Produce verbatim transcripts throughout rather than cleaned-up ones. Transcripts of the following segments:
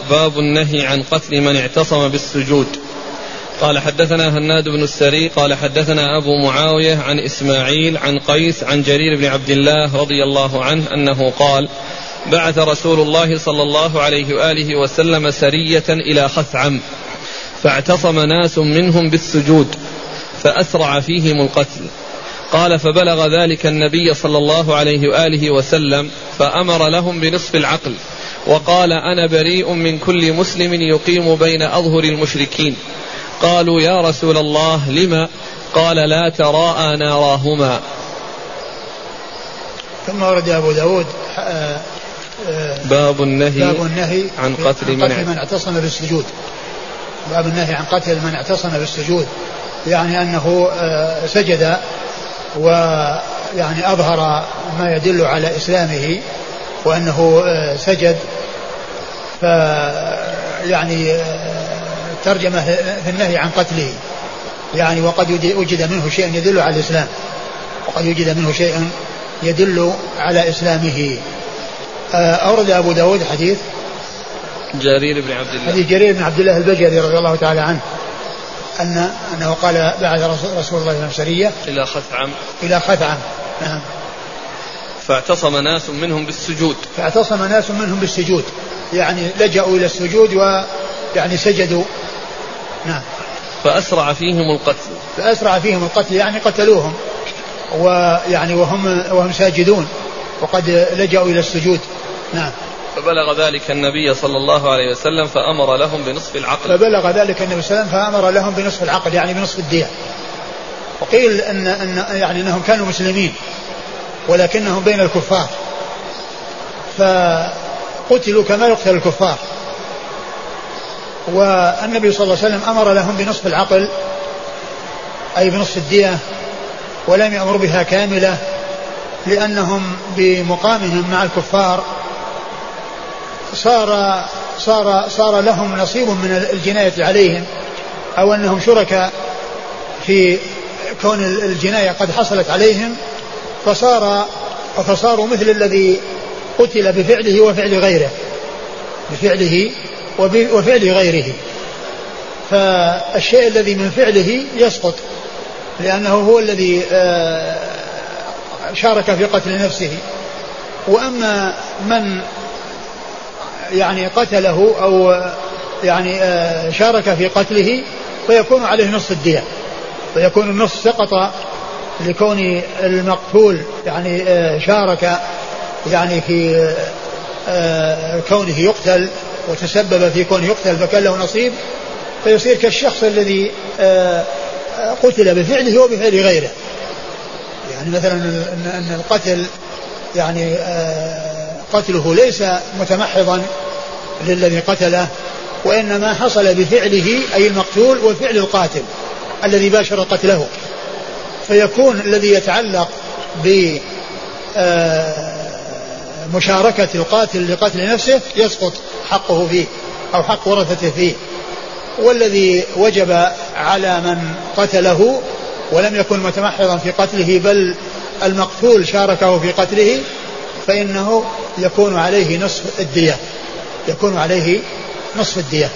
باب النهي عن قتل من اعتصم بالسجود. قال حدثنا هناد بن السري قال حدثنا أبو معاوية عن إسماعيل عن قيس عن جرير بن عبد الله رضي الله عنه أنه قال بعث رسول الله صلى الله عليه وآله وسلم سرية إلى خثعم فاعتصم ناس منهم بالسجود فأسرع فيهم القتل. قال فبلغ ذلك النبي صلى الله عليه وآله وسلم فأمر لهم بنصف العقل وقال أنا بريء من كل مسلم يقيم بين أظهر المشركين. قالوا يا رسول الله لما؟ قال لا تراءى ناراهما. ثم ورد أبو داود باب النهي, باب النهي عن قتل من, قتل من اعتصم بالسجود. باب النهي عن قتل من اعتصم بالسجود، يعني أنه سجد ويعني أظهر ما يدل على إسلامه وأنه سجد، فيعني ترجمة في النهي عن قتله، يعني وقد وجد منه شيء يدل على الإسلام، وقد وجد منه شيء يدل على إسلامه. أورد أبو داود حديث جرير بن عبد الله حديث جرير بن عبد الله البجلي رضي الله تعالى عنه أن أنه قال بعد رسول الله صلى الله عليه وسلم سرية إلى خثعم إلى خثعم نعم فاعتصم ناس منهم بالسجود فاعتصم ناس منهم بالسجود يعني لجأوا إلى السجود ويعني سجدوا نعم فأسرع فيهم القتل فأسرع فيهم القتل يعني قتلوهم ويعني وهم وهم ساجدون وقد لجأوا إلى السجود نعم. فبلغ ذلك النبي صلى الله عليه وسلم فأمر لهم بنصف العقل فبلغ ذلك النبي صلى الله عليه وسلم فأمر لهم بنصف العقل يعني بنصف الدية. وقيل أن, أن يعني أنهم كانوا مسلمين ولكنهم بين الكفار فقتلوا كما يقتل الكفار، والنبي صلى الله عليه وسلم أمر لهم بنصف العقل أي بنصف الدية ولم يأمر بها كاملة، لأنهم بمقامهم مع الكفار صار صار صار لهم نصيب من الجناية عليهم، أو أنهم شركاء في كون الجناية قد حصلت عليهم، فصار فصاروا مثل الذي قتل بفعله وفعل غيره بفعله وفعل غيره، فالشيء الذي من فعله يسقط لأنه هو الذي شارك في قتل نفسه، وأما من يعني قتله أو يعني شارك في قتله فيكون عليه نصف الدية، فيكون النصف سقط لكون المقتول يعني شارك يعني في كونه يقتل وتسبب في كونه يقتل فكان له نصيب، فيصير كالشخص الذي قتل بفعله وبفعل غيره. يعني مثلا أن القتل يعني قتله ليس متمحضا للذي قتله، وإنما حصل بفعله أي المقتول وفعل القاتل الذي باشر قتله، فيكون الذي يتعلق بمشاركة القاتل لقتل نفسه يسقط حقه فيه أو حق ورثته فيه، والذي وجب على من قتله ولم يكن متمحضا في قتله بل المقتول شاركه في قتله فإنه يكون عليه نصف الدية يكون عليه نصف الدية.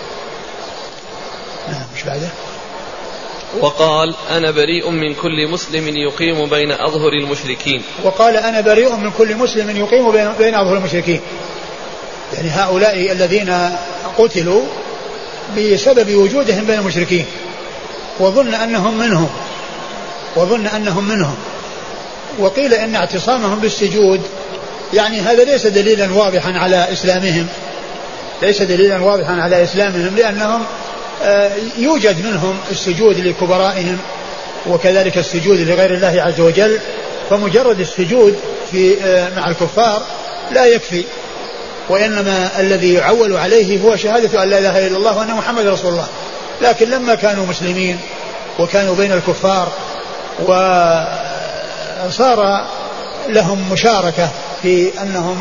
نعم مش بعده. وقال أنا بريء من كل مسلم يقيم بين أظهر المشركين وقال أنا بريء من كل مسلم يقيم بين أظهر المشركين، يعني هؤلاء الذين قتلوا بسبب وجودهم بين المشركين وظن أنهم منهم وظن أنهم منهم وقيل إن اعتصامهم بالسجود يعني هذا ليس دليلا واضحا على إسلامهم ليس دليلا واضحا على إسلامهم لأنهم يوجد منهم السجود لكبرائهم وكذلك السجود لغير الله عز وجل، فمجرد السجود في مع الكفار لا يكفي، وإنما الذي يعول عليه هو شهادة أن لا إله إلا الله وأن محمد رسول الله. لكن لما كانوا مسلمين وكانوا بين الكفار وصار لهم مشاركة في أنهم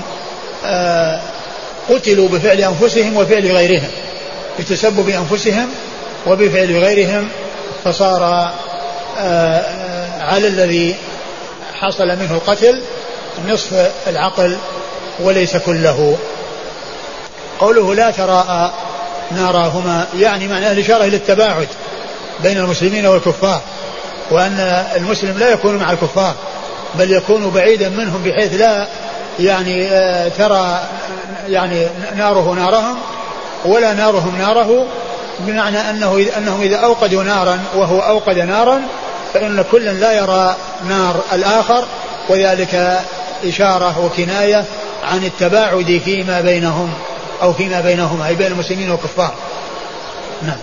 قتلوا بفعل أنفسهم وفعل غيرهم بتسبب أنفسهم وبفعل غيرهم، فصار على الذي حصل منه القتل نصف العقل وليس كله. قوله لا تراءى ناراهما يعني معناه الإشارة إلى التباعد بين المسلمين والكفار، وأن المسلم لا يكون مع الكفار بل يكون بعيدا منهم بحيث لا يعني ترى يعني ناره نارهم ولا نارهم ناره، بمعنى أنه أنهم إذا أوقدوا نارا وهو أوقد نارا فإن كل لا يرى نار الآخر، وذلك إشارة وكناية عن التباعد فيما بينهم أو فيما بينهم أي بين المسلمين والكفار. نعم.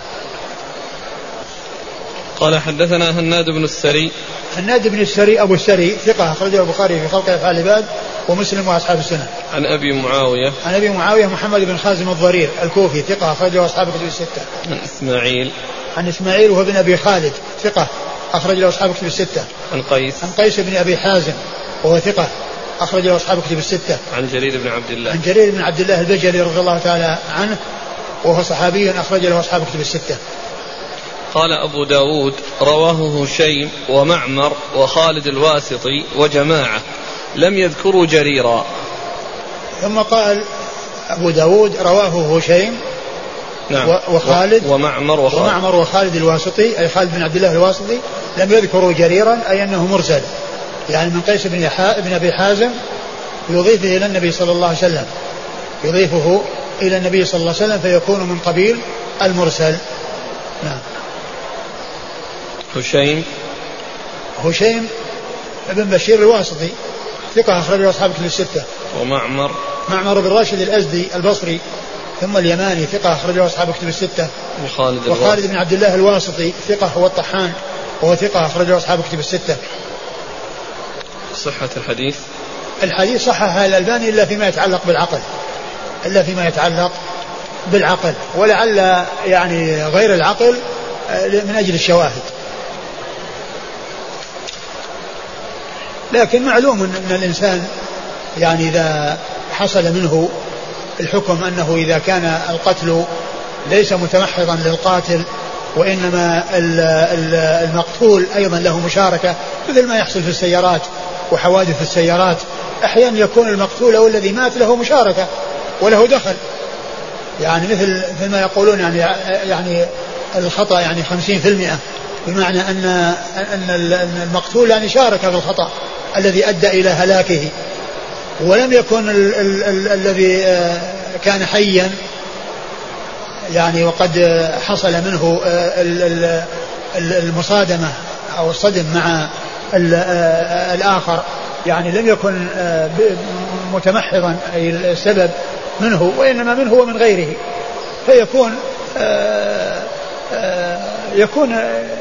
قال حدثنا هناد بن السري. هناد بن السري أبو السري ثقة أخرجه البخاري في خلق أفعال العباد ومسلم وأصحاب السنة. عن أبي معاوية. عن أبي معاوية محمد بن خازم الضرير الكوفي ثقة أخرجه أصحاب الكتب الستة. عن إسماعيل. عن إسماعيل وهو بن أبي خالد ثقة أخرج له أصحاب الكتب الستة. عن قيس. عن قيس بن أبي حازم وهو ثقة أخرج له أصحاب الكتب الستة. عن جرير بن عبد الله. عن جرير بن عبد الله البجلي رضي الله تعالى عنه وهو صحابي أخرج له أصحاب الكتب الستة. قال أبو داود رواه هشيم ومعمر وخالد الواسطي وجماعة لم يذكروا جريرا. ثم قال أبو داود رواه هشيم نعم وخالد ومعمر وخالد, ومعمر وخالد الواسطي أي خالد بن عبد الله الواسطي لم يذكروا جريرا أي أنه مرسل، يعني من قيس بن, بن أبي حازم يضيفه إلى النبي صلى الله عليه وسلم يضيفه إلى النبي صلى الله عليه وسلم فيكون من قبيل المرسل. نعم. هشيم هشيم بن بشير الواسطي ثقة أخرجه أصحاب الكتب الستة. ومعمر معمر بن راشد الأزدي البصري ثم اليماني ثقة أخرجه أصحاب الكتب الستة. وخالد, وخالد بن عبد الله الواسطي ثقة هو الطحان وهو ثقة أخرجه أصحاب الكتب الستة. صحة الحديث الحديث صححه الألباني إلا فيما يتعلق بالعقل إلا فيما يتعلق بالعقل ولعل يعني غير العقل من أجل الشواهد، لكن معلوم أن الإنسان يعني إذا حصل منه الحكم أنه إذا كان القتل ليس متمحضا للقاتل وإنما المقتول أيضا له مشاركة، مثل ما يحصل في السيارات وحوادث السيارات أحيانا يكون المقتول أو الذي مات له مشاركة وله دخل، يعني مثل مثل ما يقولون يعني يعني الخطأ يعني خمسين في المئة، بمعنى أن أن المقتول يعني شارك في الخطأ الذي أدى إلى هلاكه، ولم يكن ال ال ال الذي كان حيا يعني وقد حصل منه المصادمة أو الصدم مع الآخر يعني لم يكن متمحضا أي السبب منه وإنما منه ومن غيره، فيكون يكون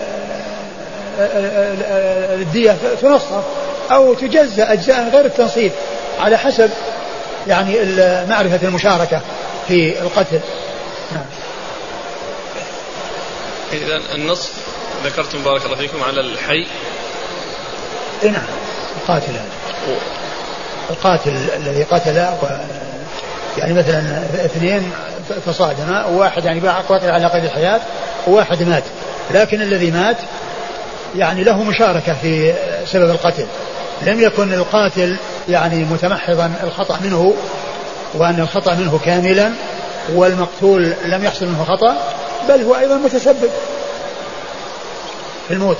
الدية تنصف أو تجزأ أجزاء غير التنصيف على حسب يعني معرفة المشاركة في القتل. نعم. إذن النصف ذكرتم بارك الله فيكم على الحي. نعم القاتل القاتل الذي قتل يعني مثلا اثنين تصادما وواحد يعني قاتل على قيد الحياة وواحد مات، لكن الذي مات يعني له مشاركة في سبب القتل، لم يكن القاتل يعني متمحضا الخطأ منه وأن الخطأ منه كاملا والمقتول لم يحصل منه خطأ، بل هو أيضا متسبب في الموت.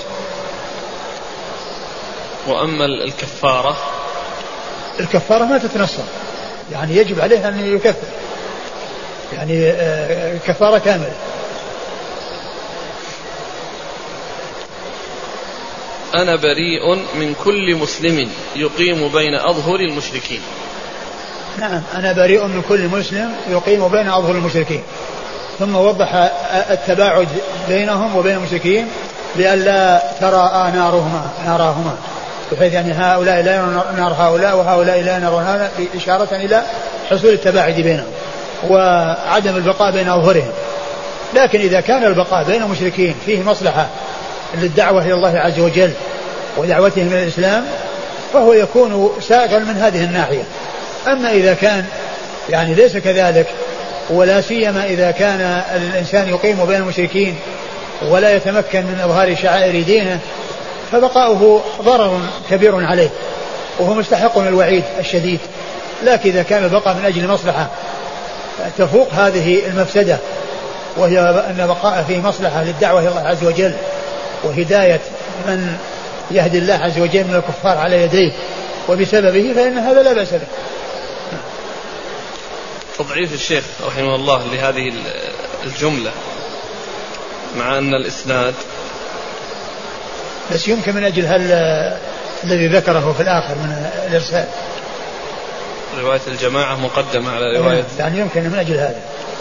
وأما الكفارة الكفارة ما تتنصر، يعني يجب عليه أن يكفر يعني كفارة كاملة. أنا بريء من كل مسلم يقيم بين أظهر المشركين. نعم أنا بريء من كل مسلم يقيم بين أظهر المشركين، ثم وضح التباعد بينهم وبين المشركين لئلا تراءى نارهما ناراهما، بحيث يعني هؤلاء لا يرون نار هؤلاء وهؤلاء لا يرون هذا، إشارة إلى حصول التباعد بينهم وعدم البقاء بين أظهرهم. لكن إذا كان البقاء بين المشركين فيه مصلحة للدعوة إلى الله عز وجل ودعوتهم إلى الإسلام فهو يكون سائغا من هذه الناحية. أما إذا كان يعني ليس كذلك، ولا سيما إذا كان الإنسان يقيم بين المشركين ولا يتمكن من إظهار شعائر دينه، فبقاؤه ضرر كبير عليه وهو مستحق الوعيد الشديد. لكن إذا كان البقاء من أجل مصلحة تفوق هذه المفسدة، وهي أن بقاء فيه مصلحة للدعوة إلى الله عز وجل وهداية من يهدي الله عز وجل من الكفار على يديه وبسببه، فإن هذا لا بأس به. تضعيف الشيخ رحمه الله لهذه الجملة مع أن الإسناد بس يمكن من أجل هل الذي ذكره في الآخر من الإرسال، رواية الجماعة مقدمة على رواية، يعني يمكن من أجل هذا.